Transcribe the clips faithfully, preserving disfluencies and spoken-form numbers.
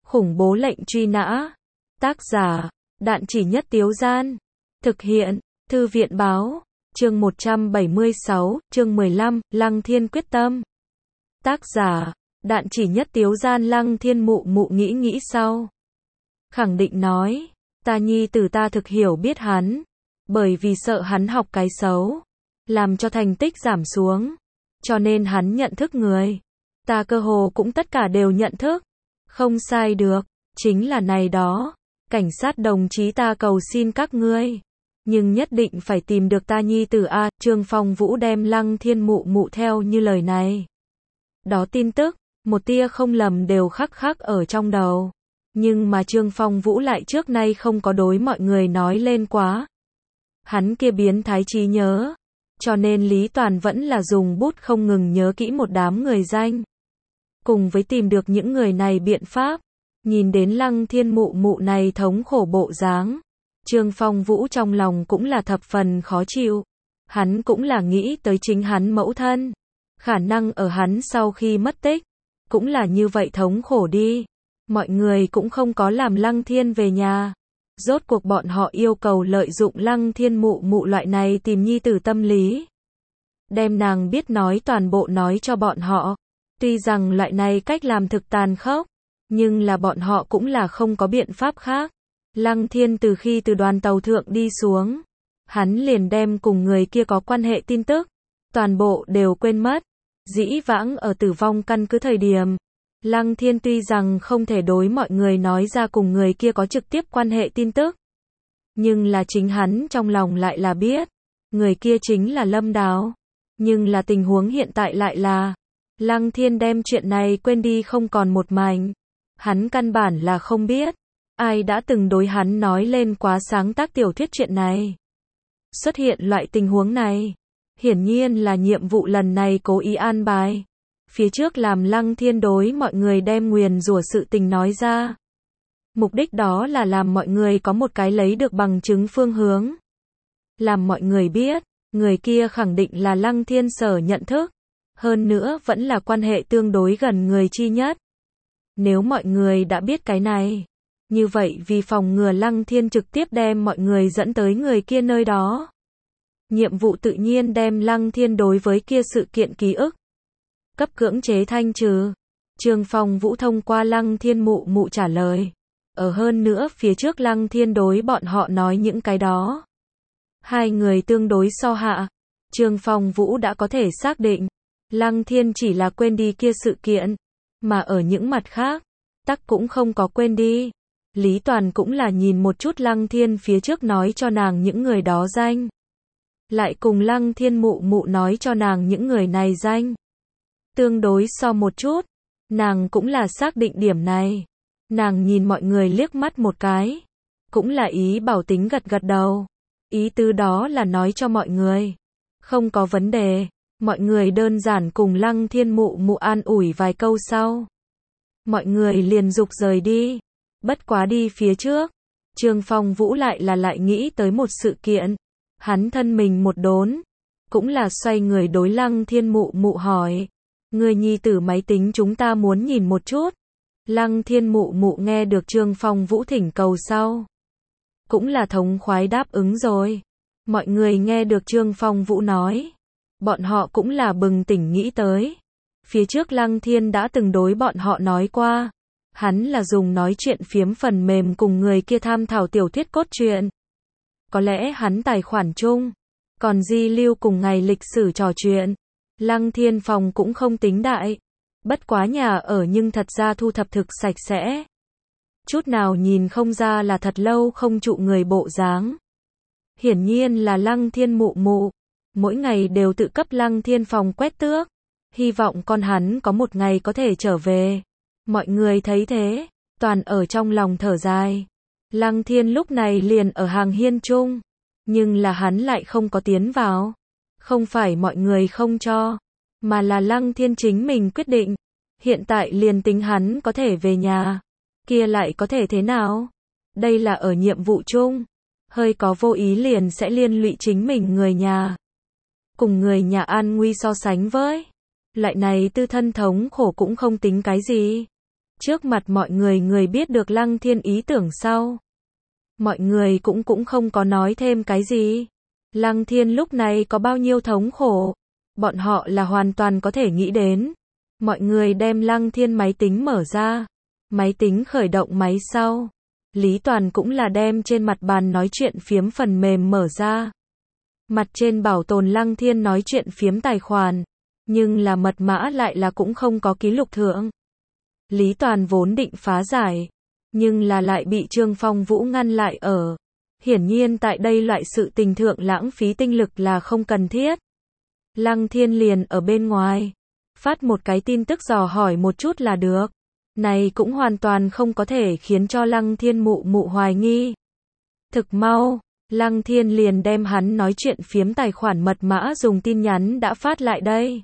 Khủng bố lệnh truy nã. Tác giả, Đạn Chỉ Nhất Tiếu Gian. Thực hiện, Thư viện Báo. Chương một trăm bảy mươi sáu, chương mười lăm, Lăng Thiên quyết tâm. Tác giả, Đạn Chỉ Nhất Tiếu Gian. Lăng Thiên mụ mụ nghĩ nghĩ sau. Khẳng định nói, ta nhi tử ta thực hiểu biết hắn. Bởi vì sợ hắn học cái xấu. Làm cho thành tích giảm xuống. Cho nên hắn nhận thức người. Ta cơ hồ cũng tất cả đều nhận thức. Không sai được, chính là này đó. Cảnh sát đồng chí ta cầu xin các ngươi. Nhưng nhất định phải tìm được ta nhi tử a. Trương Phong Vũ đem Lăng Thiên mụ mụ theo như lời này. Đó tin tức, một tia không lầm đều khắc khắc ở trong đầu. Nhưng mà Trương Phong Vũ lại trước nay không có đối mọi người nói lên quá. Hắn kia biến thái trí nhớ. Cho nên Lý Toàn vẫn là dùng bút không ngừng nhớ kỹ một đám người danh. Cùng với tìm được những người này biện pháp. Nhìn đến Lăng Thiên mụ mụ này thống khổ bộ dáng. Trương Phong Vũ trong lòng cũng là thập phần khó chịu. Hắn cũng là nghĩ tới chính hắn mẫu thân. Khả năng ở hắn sau khi mất tích. Cũng là như vậy thống khổ đi. Mọi người cũng không có làm Lăng Thiên về nhà. Rốt cuộc bọn họ yêu cầu lợi dụng Lăng Thiên mụ mụ loại này tìm nhi tử tâm lý. Đem nàng biết nói toàn bộ nói cho bọn họ. Tuy rằng loại này cách làm thực tàn khốc. Nhưng là bọn họ cũng là không có biện pháp khác. Lăng Thiên từ khi từ đoàn tàu thượng đi xuống. Hắn liền đem cùng người kia có quan hệ tin tức. Toàn bộ đều quên mất. Dĩ vãng ở tử vong căn cứ thời điểm. Lăng Thiên tuy rằng không thể đối mọi người nói ra cùng người kia có trực tiếp quan hệ tin tức. Nhưng là chính hắn trong lòng lại là biết. Người kia chính là Lâm Đào. Nhưng là tình huống hiện tại lại là. Lăng Thiên đem chuyện này quên đi không còn một mảnh. Hắn căn bản là không biết. Ai đã từng đối hắn nói lên quá sáng tác tiểu thuyết chuyện này. Xuất hiện loại tình huống này. Hiển nhiên là nhiệm vụ lần này cố ý an bài. Phía trước làm Lăng Thiên đối mọi người đem nguyền rủa sự tình nói ra. Mục đích đó là làm mọi người có một cái lấy được bằng chứng phương hướng. Làm mọi người biết, người kia khẳng định là Lăng Thiên sở nhận thức. Hơn nữa vẫn là quan hệ tương đối gần người chi nhất. Nếu mọi người đã biết cái này, như vậy vì phòng ngừa Lăng Thiên trực tiếp đem mọi người dẫn tới người kia nơi đó. Nhiệm vụ tự nhiên đem Lăng Thiên đối với kia sự kiện ký ức. Cấp cưỡng chế thanh trừ. Trương Phong Vũ thông qua Lăng Thiên mụ mụ trả lời. Ở hơn nữa phía trước Lăng Thiên đối bọn họ nói những cái đó. Hai người tương đối so hạ. Trương Phong Vũ đã có thể xác định. Lăng Thiên chỉ là quên đi kia sự kiện. Mà ở những mặt khác, tắc cũng không có quên đi. Lý Toàn cũng là nhìn một chút Lăng Thiên phía trước nói cho nàng những người đó danh. Lại cùng Lăng Thiên mụ mụ nói cho nàng những người này danh. Tương đối so một chút, nàng cũng là xác định điểm này. Nàng nhìn mọi người liếc mắt một cái. Cũng là ý bảo tính gật gật đầu. Ý tứ đó là nói cho mọi người. Không có vấn đề. Mọi người đơn giản cùng Lăng Thiên mụ mụ an ủi vài câu sau. Mọi người liền dục rời đi. Bất quá đi phía trước. Trương Phong Vũ lại là lại nghĩ tới một sự kiện. Hắn thân mình một đốn. Cũng là xoay người đối Lăng Thiên mụ mụ hỏi. Người nhi tử máy tính chúng ta muốn nhìn một chút. Lăng Thiên mụ mụ nghe được Trương Phong Vũ thỉnh cầu sau. Cũng là thống khoái đáp ứng rồi. Mọi người nghe được Trương Phong Vũ nói. Bọn họ cũng là bừng tỉnh nghĩ tới. Phía trước Lăng Thiên đã từng đối bọn họ nói qua. Hắn là dùng nói chuyện phiếm phần mềm cùng người kia tham thảo tiểu thuyết cốt truyện. Có lẽ hắn tài khoản chung. Còn di lưu cùng ngày lịch sử trò chuyện. Lăng Thiên phòng cũng không tính đại. Bất quá nhà ở nhưng thật ra thu thập thực sạch sẽ. Chút nào nhìn không ra là thật lâu không trụ người bộ dáng. Hiển nhiên là Lăng Thiên mụ mụ. Mỗi ngày đều tự cấp Lăng Thiên phòng quét tước. Hy vọng con hắn có một ngày có thể trở về. Mọi người thấy thế. Toàn ở trong lòng thở dài. Lăng Thiên lúc này liền ở hàng hiên chung. Nhưng là hắn lại không có tiến vào. Không phải mọi người không cho. Mà là Lăng Thiên chính mình quyết định. Hiện tại liền tính hắn có thể về nhà. Kia lại có thể thế nào? Đây là ở nhiệm vụ chung. Hơi có vô ý liền sẽ liên lụy chính mình người nhà. Cùng người nhà an nguy so sánh với. Loại này tư thân thống khổ cũng không tính cái gì. Trước mặt mọi người người biết được Lăng Thiên ý tưởng sau. Mọi người cũng cũng không có nói thêm cái gì. Lăng Thiên lúc này có bao nhiêu thống khổ, bọn họ là hoàn toàn có thể nghĩ đến. Mọi người đem Lăng Thiên máy tính mở ra. Máy tính khởi động máy sau. Lý Toàn cũng là đem trên mặt bàn nói chuyện phiếm phần mềm mở ra. Mặt trên bảo tồn Lăng Thiên nói chuyện phiếm tài khoản. Nhưng là mật mã lại là cũng không có ký lục thượng. Lý Toàn vốn định phá giải. Nhưng là lại bị Trương Phong Vũ ngăn lại ở. Hiển nhiên tại đây loại sự tình thượng lãng phí tinh lực là không cần thiết. Lăng Thiên liền ở bên ngoài. Phát một cái tin tức dò hỏi một chút là được. Này cũng hoàn toàn không có thể khiến cho Lăng Thiên mụ mụ hoài nghi. Thực mau, Lăng Thiên liền đem hắn nói chuyện phiếm tài khoản mật mã dùng tin nhắn đã phát lại đây.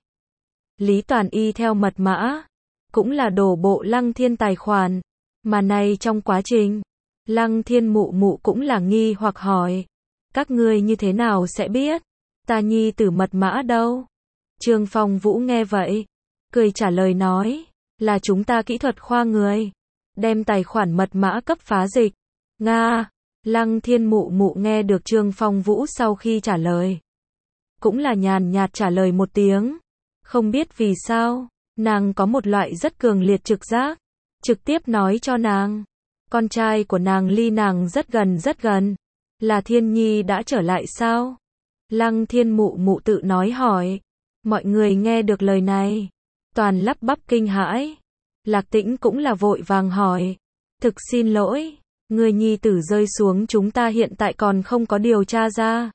Lý Toàn y theo mật mã, cũng là đổ bộ Lăng Thiên tài khoản. Mà này trong quá trình, Lăng Thiên mụ mụ cũng là nghi hoặc hỏi. Các ngươi như thế nào sẽ biết? Ta nhi tử mật mã đâu? Trương Phong Vũ nghe vậy, cười trả lời nói, là chúng ta kỹ thuật khoa người, đem tài khoản mật mã cấp phá dịch. Nga, Lăng Thiên mụ mụ nghe được Trương Phong Vũ sau khi trả lời. Cũng là nhàn nhạt trả lời một tiếng. Không biết vì sao, nàng có một loại rất cường liệt trực giác. Trực tiếp nói cho nàng, con trai của nàng ly nàng rất gần rất gần. Là Thiên Nhi đã trở lại sao? Lăng Thiên mụ mụ tự nói hỏi. Mọi người nghe được lời này, toàn lắp bắp kinh hãi. Lạc Tĩnh cũng là vội vàng hỏi. Thực xin lỗi, người nhi tử rơi xuống chúng ta hiện tại còn không có điều tra ra.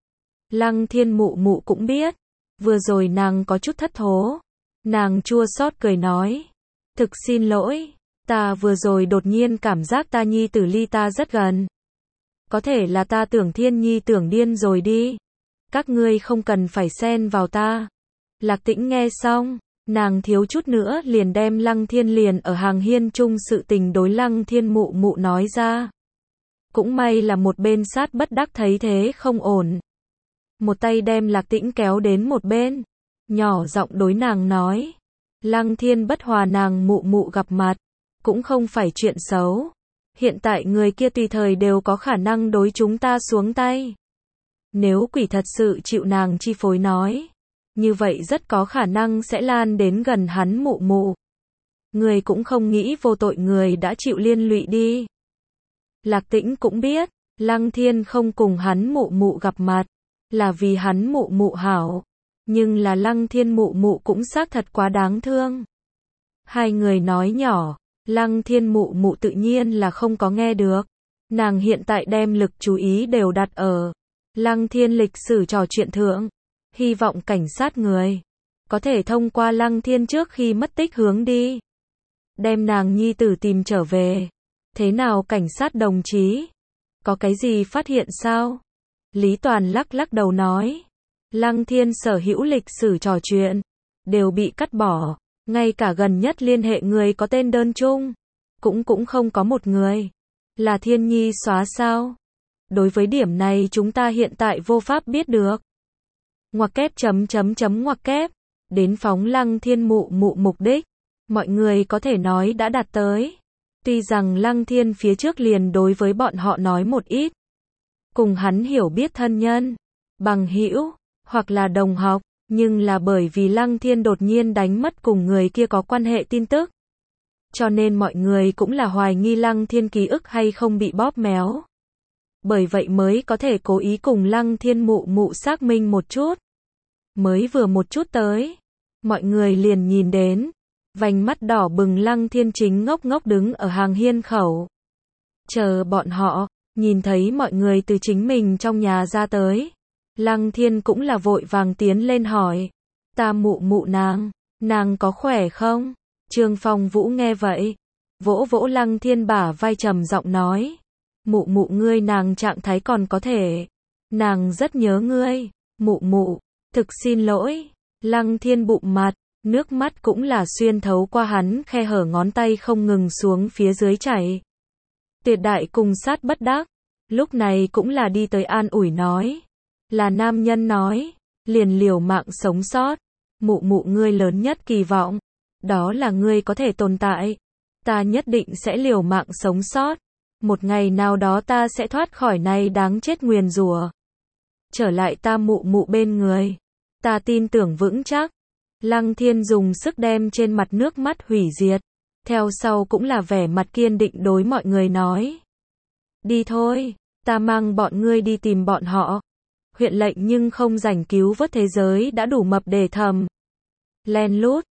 Lăng Thiên mụ mụ cũng biết. Vừa rồi nàng có chút thất thố. Nàng chua xót cười nói. Thực xin lỗi, ta vừa rồi đột nhiên cảm giác ta nhi tử ly ta rất gần. Có thể là ta tưởng Thiên Nhi tưởng điên rồi đi. Các ngươi không cần phải xen vào ta. Lạc Tĩnh nghe xong, nàng thiếu chút nữa liền đem Lăng Thiên liền ở hàng hiên chung sự tình đối Lăng Thiên mụ mụ nói ra. Cũng may là một bên sát bất đắc thấy thế không ổn. Một tay đem Lạc Tĩnh kéo đến một bên, nhỏ giọng đối nàng nói. Lăng Thiên bất hòa nàng mụ mụ gặp mặt, cũng không phải chuyện xấu. Hiện tại người kia tùy thời đều có khả năng đối chúng ta xuống tay. Nếu quỷ thật sự chịu nàng chi phối nói, như vậy rất có khả năng sẽ lan đến gần hắn mụ mụ. Người cũng không nghĩ vô tội người đã chịu liên lụy đi. Lạc Tĩnh cũng biết, Lăng Thiên không cùng hắn mụ mụ gặp mặt, là vì hắn mụ mụ hảo. Nhưng là Lăng Thiên mụ mụ cũng xác thật quá đáng thương. Hai người nói nhỏ, Lăng Thiên mụ mụ tự nhiên là không có nghe được. Nàng hiện tại đem lực chú ý đều đặt ở Lăng Thiên lịch sử trò chuyện thượng. Hy vọng cảnh sát người có thể thông qua Lăng Thiên trước khi mất tích hướng đi, đem nàng nhi tử tìm trở về. Thế nào cảnh sát đồng chí? Có cái gì phát hiện sao? Lý Toàn lắc lắc đầu nói. Lăng Thiên sở hữu lịch sử trò chuyện đều bị cắt bỏ. Ngay cả gần nhất liên hệ người có tên đơn chung, cũng cũng không có một người. Là Thiên Nhi xóa sao? Đối với điểm này chúng ta hiện tại vô pháp biết được. Ngoặc kép chấm chấm chấm ngoặc kép. Đến phóng Lăng Thiên mụ mụ mục đích, mọi người có thể nói đã đạt tới. Tuy rằng Lăng Thiên phía trước liền đối với bọn họ nói một ít. Cùng hắn hiểu biết thân nhân, bằng hữu, hoặc là đồng học. Nhưng là bởi vì Lăng Thiên đột nhiên đánh mất cùng người kia có quan hệ tin tức. Cho nên mọi người cũng là hoài nghi Lăng Thiên ký ức hay không bị bóp méo. Bởi vậy mới có thể cố ý cùng Lăng Thiên mụ mụ xác minh một chút. Mới vừa một chút tới, mọi người liền nhìn đến, vành mắt đỏ bừng Lăng Thiên chính ngốc ngốc đứng ở hàng hiên khẩu. Chờ bọn họ, nhìn thấy mọi người từ chính mình trong nhà ra tới. Lăng Thiên cũng là vội vàng tiến lên hỏi. Ta mụ mụ nàng, nàng có khỏe không? Trương Phong Vũ nghe vậy, vỗ vỗ Lăng Thiên bả vai trầm giọng nói. Mụ mụ ngươi nàng trạng thái còn có thể. Nàng rất nhớ ngươi, mụ mụ, thực xin lỗi. Lăng Thiên bụng mặt, nước mắt cũng là xuyên thấu qua hắn khe hở ngón tay không ngừng xuống phía dưới chảy. Tuyệt đại cùng sát bất đắc, lúc này cũng là đi tới an ủi nói. Là nam nhân nói, liền liều mạng sống sót. Mụ mụ ngươi lớn nhất kỳ vọng, đó là ngươi có thể tồn tại. Ta nhất định sẽ liều mạng sống sót. Một ngày nào đó ta sẽ thoát khỏi này đáng chết nguyền rủa. Trở lại ta mụ mụ bên người. Ta tin tưởng vững chắc. Lăng Thiên dùng sức đem trên mặt nước mắt hủy diệt. Theo sau cũng là vẻ mặt kiên định đối mọi người nói. Đi thôi, ta mang bọn ngươi đi tìm bọn họ. Huyện lệnh nhưng không rảnh cứu vớt thế giới đã đủ mập để thầm. Len lút,